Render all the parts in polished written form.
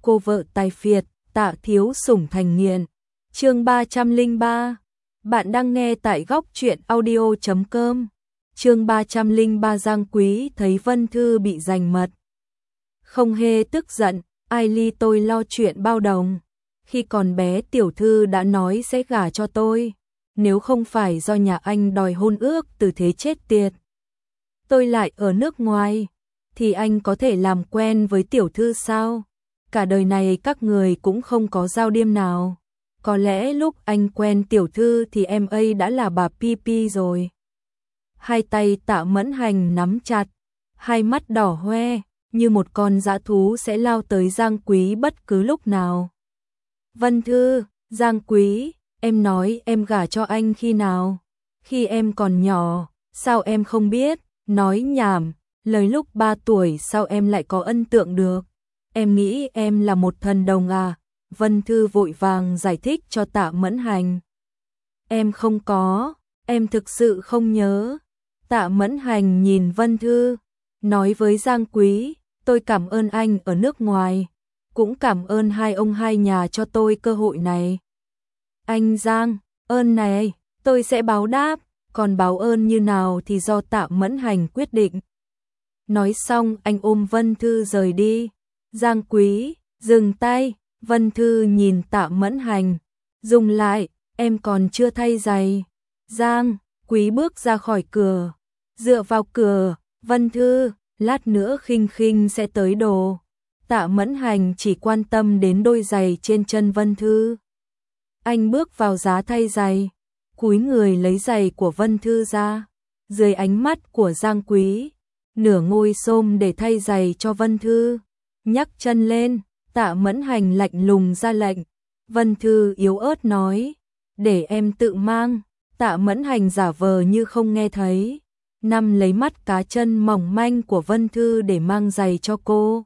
cô vợ tài phiệt, Tạ thiếu sủng thành nghiện. Chương 303. Bạn đang nghe tại góc truyện audio.com. Chương 303 Giang Quý thấy Vân Thư bị giành mật. Không hề tức giận, ai ly tôi lo chuyện bao đồng. Khi còn bé tiểu thư đã nói sẽ gả cho tôi. Nếu không phải do nhà anh đòi hôn ước từ thế chết tiệt, tôi lại ở nước ngoài, thì anh có thể làm quen với tiểu thư sao? Cả đời này các người cũng không có giao điêm nào. Có lẽ lúc anh quen tiểu thư thì em ấy đã là bà Pi rồi. Hai tay Tạ Mẫn Hành nắm chặt, hai mắt đỏ hoe, như một con dã thú sẽ lao tới Giang Quý bất cứ lúc nào. Vân Thư, Giang Quý, em nói em gả cho anh khi nào? Khi em còn nhỏ, sao em không biết? Nói nhảm, lời lúc 3 tuổi sao em lại có ấn tượng được? Em nghĩ em là một thần đồng à? Vân Thư vội vàng giải thích cho Tạ Mẫn Hành. Em không có, em thực sự không nhớ. Tạ Mẫn Hành nhìn Vân Thư, nói với Giang Quý, tôi cảm ơn anh ở nước ngoài, cũng cảm ơn hai ông hai nhà cho tôi cơ hội này. Anh Giang, ơn này, tôi sẽ báo đáp, còn báo ơn như nào thì do Tạ Mẫn Hành quyết định. Nói xong anh ôm Vân Thư rời đi. Giang Quý, dừng tay, Vân Thư nhìn Tạ Mẫn Hành, dùng lại, em còn chưa thay giày. Giang Quý bước ra khỏi cửa, dựa vào cửa, Vân Thư, lát nữa Khinh Khinh sẽ tới đồ. Tạ Mẫn Hành chỉ quan tâm đến đôi giày trên chân Vân Thư. Anh bước vào giá thay giày, cúi người lấy giày của Vân Thư ra, dưới ánh mắt của Giang Quý, nửa ngồi xổm để thay giày cho Vân Thư. Nhắc chân lên, Tạ Mẫn Hành lạnh lùng ra lệnh. Vân Thư yếu ớt nói, để em tự mang. Tạ Mẫn Hành giả vờ như không nghe thấy, nắm lấy mắt cá chân mỏng manh của Vân Thư để mang giày cho cô.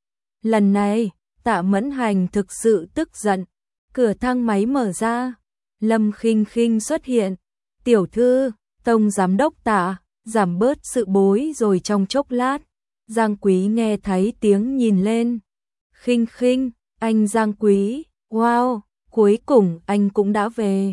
Lần này, Tạ Mẫn Hành thực sự tức giận. Cửa thang máy mở ra, Lâm Khinh Khinh xuất hiện. Tiểu thư, Tổng giám đốc Tạ, giảm bớt sự bối rồi trong chốc lát. Giang Quý nghe thấy tiếng nhìn lên. Khinh Khinh, anh Giang Quý, wow, cuối cùng anh cũng đã về.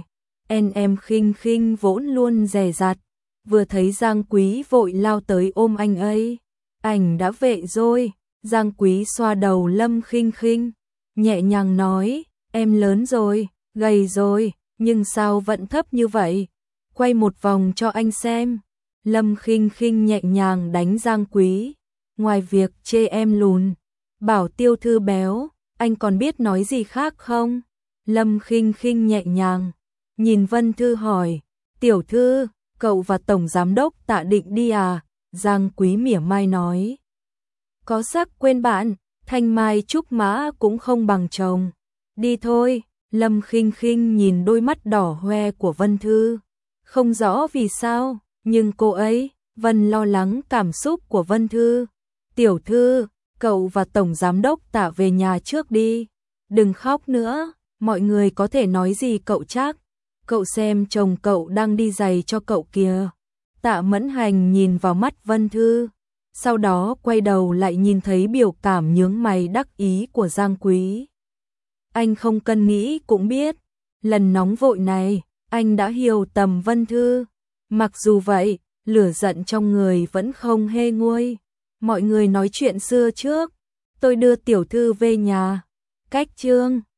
Em Khinh Khinh vốn luôn dè dặt, vừa thấy Giang Quý vội lao tới ôm anh ấy. Anh đã về rồi. Giang Quý xoa đầu Lâm Khinh Khinh, nhẹ nhàng nói, em lớn rồi, gầy rồi, nhưng sao vẫn thấp như vậy? Quay một vòng cho anh xem. Lâm Khinh Khinh nhẹ nhàng đánh Giang Quý. Ngoài việc chê em lùn, bảo tiểu thư béo, anh còn biết nói gì khác không? Lâm Khinh Khinh nhẹ nhàng nhìn Vân Thư hỏi, tiểu thư, cậu và Tổng giám đốc Tạ định đi à? Giang Quý mỉa mai nói, có sắc quên bạn, thanh mai trúc mã cũng không bằng chồng. Đi thôi. Lâm Khinh Khinh nhìn đôi mắt đỏ hoe của Vân Thư, không rõ vì sao, nhưng cô ấy vẫn lo lắng cảm xúc của Vân Thư. Tiểu thư, cậu và Tổng giám đốc Tạ về nhà trước đi, đừng khóc nữa, mọi người có thể nói gì cậu chắc. Cậu xem chồng cậu đang đi giày cho cậu kìa. Tạ Mẫn Hành nhìn vào mắt Vân Thư, sau đó quay đầu lại nhìn thấy biểu cảm nhướng mày đắc ý của Giang Quý. Anh không cần nghĩ cũng biết, lần nóng vội này, anh đã hiểu tầm Vân Thư. Mặc dù vậy, lửa giận trong người vẫn không hề nguôi. Mọi người nói chuyện xưa trước, tôi đưa tiểu thư về nhà. Cách chương